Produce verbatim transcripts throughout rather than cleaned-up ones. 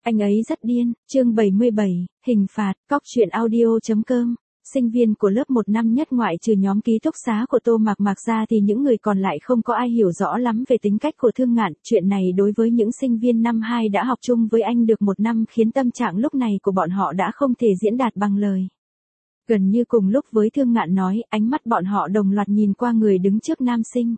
Anh ấy rất điên, chương bảy mươi bảy, hình phạt, cóc truyện audio.com. Sinh viên của lớp một năm nhất ngoại trừ nhóm ký túc xá của Tô Mạc Mạc ra thì những người còn lại không có ai hiểu rõ lắm về tính cách của Thương Ngạn. Chuyện này đối với những sinh viên năm hai đã học chung với anh được một năm khiến tâm trạng lúc này của bọn họ đã không thể diễn đạt bằng lời. Gần như cùng lúc với Thương Ngạn nói, ánh mắt bọn họ đồng loạt nhìn qua người đứng trước nam sinh.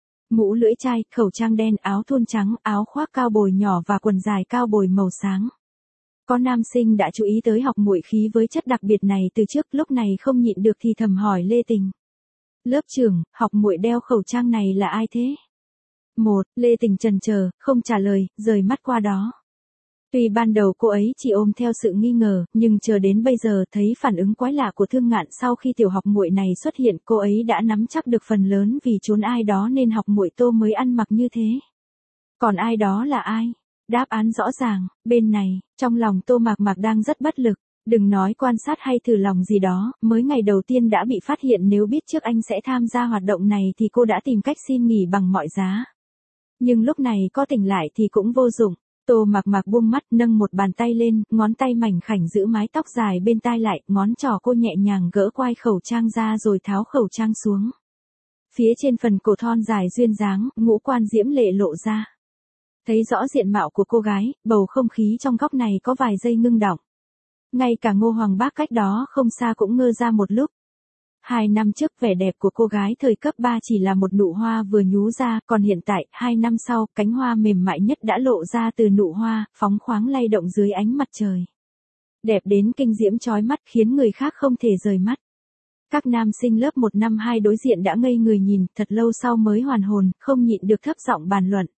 Mũ lưỡi chai, khẩu trang đen, áo thun trắng, áo khoác cao bồi nhỏ và quần dài cao bồi màu sáng. Có nam sinh đã chú ý tới học muội khí với chất đặc biệt này từ trước, lúc này không nhịn được thì thầm hỏi Lê Tình. Lớp trưởng, học muội đeo khẩu trang này là ai thế? Một, Lê Tình chần chờ, không trả lời, rời mắt qua đó. Tuy ban đầu cô ấy chỉ ôm theo sự nghi ngờ, nhưng chờ đến bây giờ thấy phản ứng quái lạ của Thương Ngạn sau khi tiểu học muội này xuất hiện, cô ấy đã nắm chắc được phần lớn vì trốn ai đó nên học muội Tô mới ăn mặc như thế. Còn ai đó là ai? Đáp án rõ ràng, bên này, trong lòng Tô Mạc Mạc đang rất bất lực, đừng nói quan sát hay thử lòng gì đó, mới ngày đầu tiên đã bị phát hiện, nếu biết trước anh sẽ tham gia hoạt động này thì cô đã tìm cách xin nghỉ bằng mọi giá. Nhưng lúc này có tỉnh lại thì cũng vô dụng. Tô Mạc Mạc buông mắt, nâng một bàn tay lên, ngón tay mảnh khảnh giữ mái tóc dài bên tai lại, ngón trỏ cô nhẹ nhàng gỡ quai khẩu trang ra rồi tháo khẩu trang xuống. Phía trên phần cổ thon dài duyên dáng, ngũ quan diễm lệ lộ ra. Thấy rõ diện mạo của cô gái, bầu không khí trong góc này có vài giây ngưng đọng. Ngay cả Ngô Hoàng Bác cách đó không xa cũng ngơ ra một lúc. Hai năm trước vẻ đẹp của cô gái thời cấp ba chỉ là một nụ hoa vừa nhú ra, còn hiện tại, hai năm sau, cánh hoa mềm mại nhất đã lộ ra từ nụ hoa, phóng khoáng lay động dưới ánh mặt trời. Đẹp đến kinh diễm chói mắt khiến người khác không thể rời mắt. Các nam sinh lớp một năm hai đối diện đã ngây người nhìn, thật lâu sau mới hoàn hồn, không nhịn được thấp giọng bàn luận.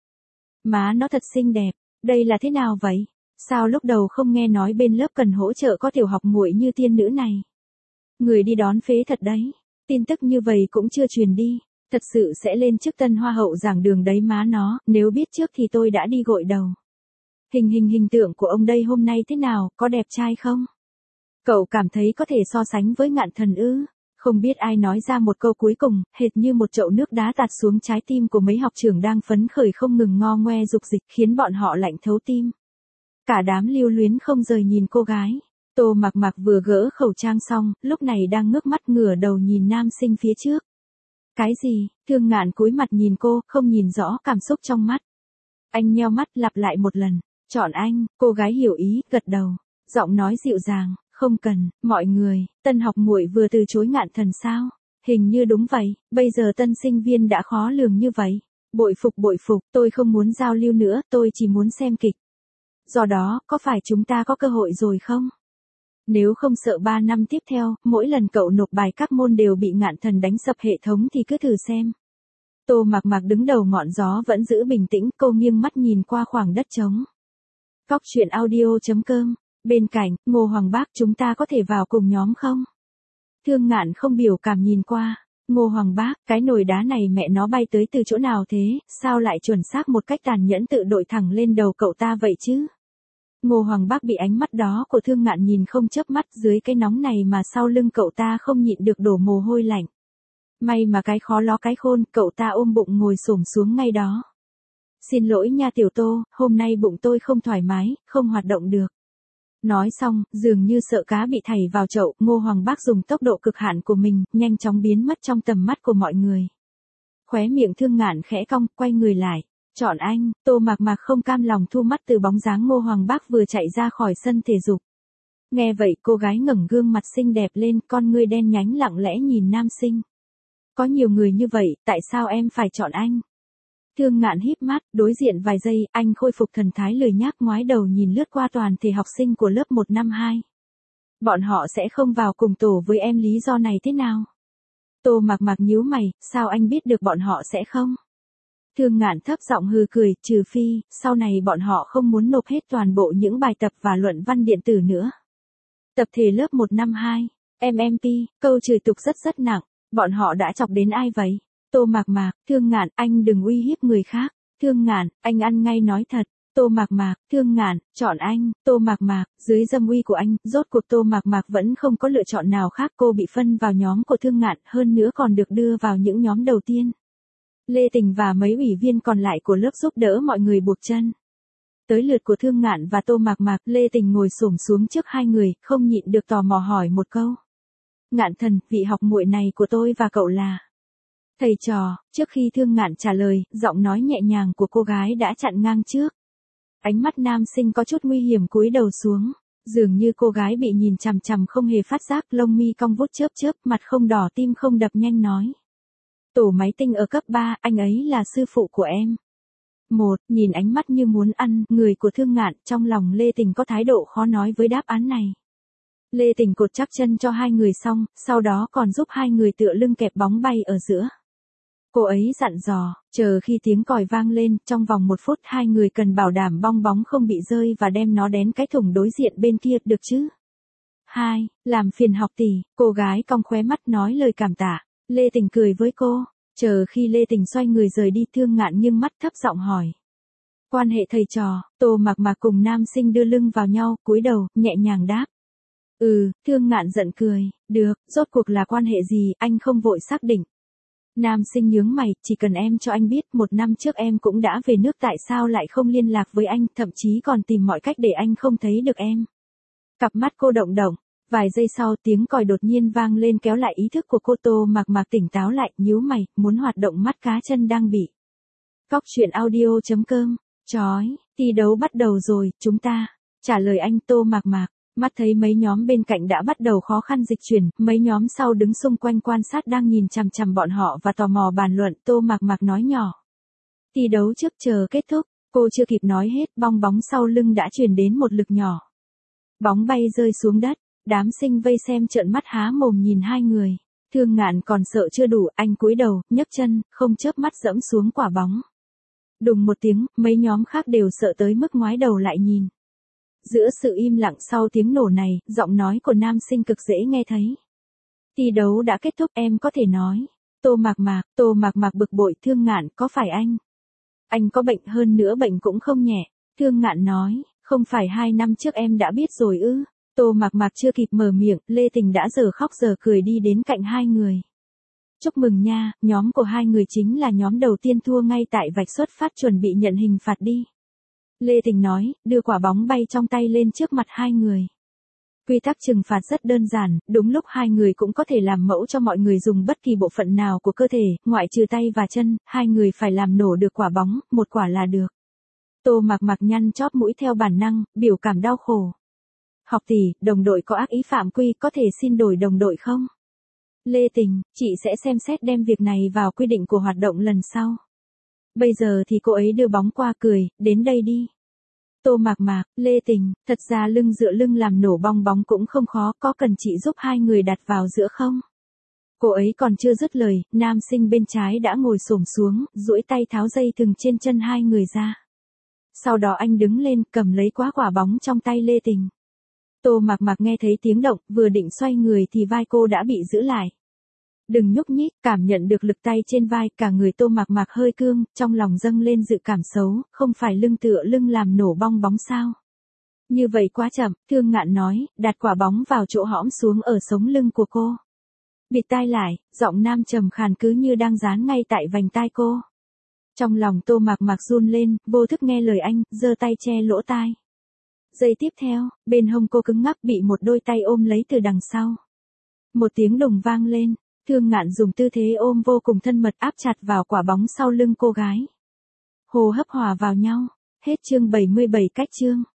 Má nó thật xinh đẹp, đây là thế nào vậy? Sao lúc đầu không nghe nói bên lớp cần hỗ trợ có tiểu học muội như tiên nữ này? Người đi đón phế thật đấy, tin tức như vậy cũng chưa truyền đi, thật sự sẽ lên chức tân hoa hậu giảng đường đấy má nó, nếu biết trước thì tôi đã đi gội đầu. Hình hình hình tượng của ông đây hôm nay thế nào, có đẹp trai không? Cậu cảm thấy có thể so sánh với Ngạn Thần ư? Không biết ai nói ra một câu cuối cùng, hệt như một chậu nước đá tạt xuống trái tim của mấy học trưởng đang phấn khởi không ngừng ngo ngoe dục dịch, khiến bọn họ lạnh thấu tim. Cả đám lưu luyến không rời nhìn cô gái. Tô Mạc Mạc vừa gỡ khẩu trang xong, lúc này đang ngước mắt ngửa đầu nhìn nam sinh phía trước. Cái gì? Thương Ngạn cúi mặt nhìn cô, không nhìn rõ cảm xúc trong mắt. Anh nheo mắt lặp lại một lần. Chọn anh, cô gái hiểu ý, gật đầu. Giọng nói dịu dàng. Không cần, mọi người, tân học muội vừa từ chối Ngạn Thần sao? Hình như đúng vậy, bây giờ tân sinh viên đã khó lường như vậy. Bội phục bội phục, tôi không muốn giao lưu nữa, tôi chỉ muốn xem kịch. Do đó, có phải chúng ta có cơ hội rồi không? Nếu không sợ ba năm tiếp theo, mỗi lần cậu nộp bài các môn đều bị Ngạn Thần đánh sập hệ thống thì cứ thử xem. Tô Mạc Mạc đứng đầu ngọn gió vẫn giữ bình tĩnh, cô nghiêng mắt nhìn qua khoảng đất trống. Cóc truyện audio.com. Bên cạnh, Ngô Hoàng Bác, chúng ta có thể vào cùng nhóm không? Thương Ngạn không biểu cảm nhìn qua. Ngô Hoàng Bác, cái nồi đá này mẹ nó bay tới từ chỗ nào thế, sao lại chuẩn xác một cách tàn nhẫn tự đội thẳng lên đầu cậu ta vậy chứ? Ngô Hoàng Bác bị ánh mắt đó của Thương Ngạn nhìn không chớp mắt, dưới cái nóng này mà sau lưng cậu ta không nhịn được đổ mồ hôi lạnh. May mà cái khó ló cái khôn, cậu ta ôm bụng ngồi xổm xuống ngay đó. Xin lỗi nha tiểu Tô, hôm nay bụng tôi không thoải mái, không hoạt động được. Nói xong, dường như sợ cá bị thảy vào chậu, Ngô Hoàng Bác dùng tốc độ cực hạn của mình, nhanh chóng biến mất trong tầm mắt của mọi người. Khóe miệng Thương Ngạn khẽ cong, quay người lại. Chọn anh, Tô Mạc Mạc không cam lòng thu mắt từ bóng dáng Ngô Hoàng Bác vừa chạy ra khỏi sân thể dục. Nghe vậy cô gái ngẩng gương mặt xinh đẹp lên, con ngươi đen nhánh lặng lẽ nhìn nam sinh. Có nhiều người như vậy, tại sao em phải chọn anh? Thương Ngạn híp mắt, đối diện vài giây, anh khôi phục thần thái lười nhác ngoái đầu nhìn lướt qua toàn thể học sinh của lớp một năm hai. Bọn họ sẽ không vào cùng tổ với em, lý do này thế nào? Tô Mạc Mạc nhíu mày, sao anh biết được bọn họ sẽ không? Thương Ngạn thấp giọng hừ cười, trừ phi, sau này bọn họ không muốn nộp hết toàn bộ những bài tập và luận văn điện tử nữa. Tập thể lớp một năm hai, em em pê, câu chửi tục rất rất nặng, bọn họ đã chọc đến ai vậy? Tô Mạc Mạc, Thương Ngạn, anh đừng uy hiếp người khác. Thương Ngạn, anh ăn ngay nói thật. Tô Mạc Mạc, Thương Ngạn, chọn anh. Tô Mạc Mạc, dưới dâm uy của anh, rốt cuộc Tô Mạc Mạc vẫn không có lựa chọn nào khác, cô bị phân vào nhóm của Thương Ngạn, hơn nữa còn được đưa vào những nhóm đầu tiên. Lê Tình và mấy ủy viên còn lại của lớp giúp đỡ mọi người buộc chân. tới lượt của Thương Ngạn và Tô Mạc Mạc, Lê Tình ngồi xổm xuống trước hai người, không nhịn được tò mò hỏi một câu. Ngạn thần, vị học muội này của tôi và cậu là thầy trò. Trước khi Thương Ngạn trả lời, giọng nói nhẹ nhàng của cô gái đã chặn ngang trước. Ánh mắt nam sinh có chút nguy hiểm cúi đầu xuống. Dường như cô gái bị nhìn chằm chằm không hề phát giác, lông mi cong vút chớp chớp, mặt không đỏ tim không đập nhanh nói. Tổ máy tinh ở cấp ba, anh ấy là sư phụ của em. Một, nhìn ánh mắt như muốn ăn người của Thương Ngạn, trong lòng Lê Tình có thái độ khó nói với đáp án này. Lê Tình cột chắc chân cho hai người xong, sau đó còn giúp hai người tựa lưng kẹp bóng bay ở giữa. Cô ấy dặn dò, chờ khi tiếng còi vang lên, trong vòng một phút hai người cần bảo đảm bong bóng không bị rơi và đem nó đến cái thùng đối diện bên kia, được chứ? Hai, làm phiền học tỷ, cô gái cong khóe mắt nói lời cảm tạ. Lê Tình cười với cô, chờ khi Lê Tình xoay người rời đi, Thương Ngạn nghiêng mắt thấp giọng hỏi. Quan hệ thầy trò, Tô Mạc Mạc cùng nam sinh đưa lưng vào nhau, cúi đầu, nhẹ nhàng đáp. Ừ, Thương Ngạn giận cười, được, rốt cuộc là quan hệ gì, anh không vội xác định. Nam sinh nhướng mày, chỉ cần em cho anh biết, một năm trước em cũng đã về nước, tại sao lại không liên lạc với anh, thậm chí còn tìm mọi cách để anh không thấy được em. Cặp mắt cô động động, vài giây sau tiếng còi đột nhiên vang lên kéo lại ý thức của cô. Tô Mạc Mạc tỉnh táo lại, nhíu mày, muốn hoạt động mắt cá chân đang bị. Cóc truyện audio chấm com, chói, thi đấu bắt đầu rồi, chúng ta. Trả lời anh. Tô Mạc Mạc. Mắt thấy mấy nhóm bên cạnh đã bắt đầu khó khăn dịch chuyển, mấy nhóm sau đứng xung quanh quan sát đang nhìn chằm chằm bọn họ và tò mò bàn luận. Tô Mạc Mạc nói nhỏ. Thi đấu trước chờ kết thúc, cô chưa kịp nói hết, bong bóng sau lưng đã truyền đến một lực nhỏ. Bóng bay rơi xuống đất, đám sinh vây xem trợn mắt há mồm nhìn hai người. Thương Ngạn còn sợ chưa đủ, anh cúi đầu, nhấc chân, không chớp mắt dẫm xuống quả bóng. Đùng một tiếng, mấy nhóm khác đều sợ tới mức ngoái đầu lại nhìn. Giữa sự im lặng sau tiếng nổ này, giọng nói của nam sinh cực dễ nghe thấy. Thi đấu đã kết thúc, em có thể nói. Tô Mạc Mạc, Tô Mạc Mạc bực bội. Thương Ngạn, có phải anh? Anh có bệnh, hơn nữa bệnh cũng không nhẹ. Thương Ngạn nói, không phải hai năm trước em đã biết rồi ư? Tô Mạc Mạc chưa kịp mở miệng, Lê Tình đã giờ khóc giờ cười đi đến cạnh hai người. Chúc mừng nha, nhóm của hai người chính là nhóm đầu tiên thua ngay tại vạch xuất phát, chuẩn bị nhận hình phạt đi. Lê Tình nói, đưa quả bóng bay trong tay lên trước mặt hai người. Quy tắc trừng phạt rất đơn giản, đúng lúc hai người cũng có thể làm mẫu cho mọi người dùng bất kỳ bộ phận nào của cơ thể, ngoại trừ tay và chân, hai người phải làm nổ được quả bóng, một quả là được. Tô Mạc Mạc nhăn chóp mũi theo bản năng, biểu cảm đau khổ. Học tỷ, đồng đội có ác ý phạm quy, có thể xin đổi đồng đội không? Lê Tình, chị sẽ xem xét đem việc này vào quy định của hoạt động lần sau. Bây giờ thì cô ấy đưa bóng qua cười, đến đây đi. Tô Mạc Mạc, Lê Tình, thật ra lưng dựa lưng làm nổ bong bóng cũng không khó, có cần chị giúp hai người đặt vào giữa không? Cô ấy còn chưa dứt lời, nam sinh bên trái đã ngồi xổm xuống, duỗi tay tháo dây thừng trên chân hai người ra. Sau đó anh đứng lên, cầm lấy quá quả bóng trong tay Lê Tình. Tô Mạc Mạc nghe thấy tiếng động, vừa định xoay người thì vai cô đã bị giữ lại. Đừng nhúc nhích, cảm nhận được lực tay trên vai, cả người Tô Mạc Mạc hơi cương, trong lòng dâng lên dự cảm xấu, không phải lưng tựa lưng làm nổ bong bóng sao? Như vậy quá chậm, Thương Ngạn nói, đặt quả bóng vào chỗ hõm xuống ở sống lưng của cô. Bịt tai lại, giọng nam trầm khàn cứ như đang dán ngay tại vành tai cô. Trong lòng Tô Mạc Mạc run lên, vô thức nghe lời anh, giơ tay che lỗ tai. Giây tiếp theo, bên hông cô cứng ngắc bị một đôi tay ôm lấy từ đằng sau. Một tiếng đùng vang lên, Thương Ngạn dùng tư thế ôm vô cùng thân mật áp chặt vào quả bóng sau lưng cô gái. Hô hấp hòa vào nhau. Hết chương bảy mươi bảy cách chương.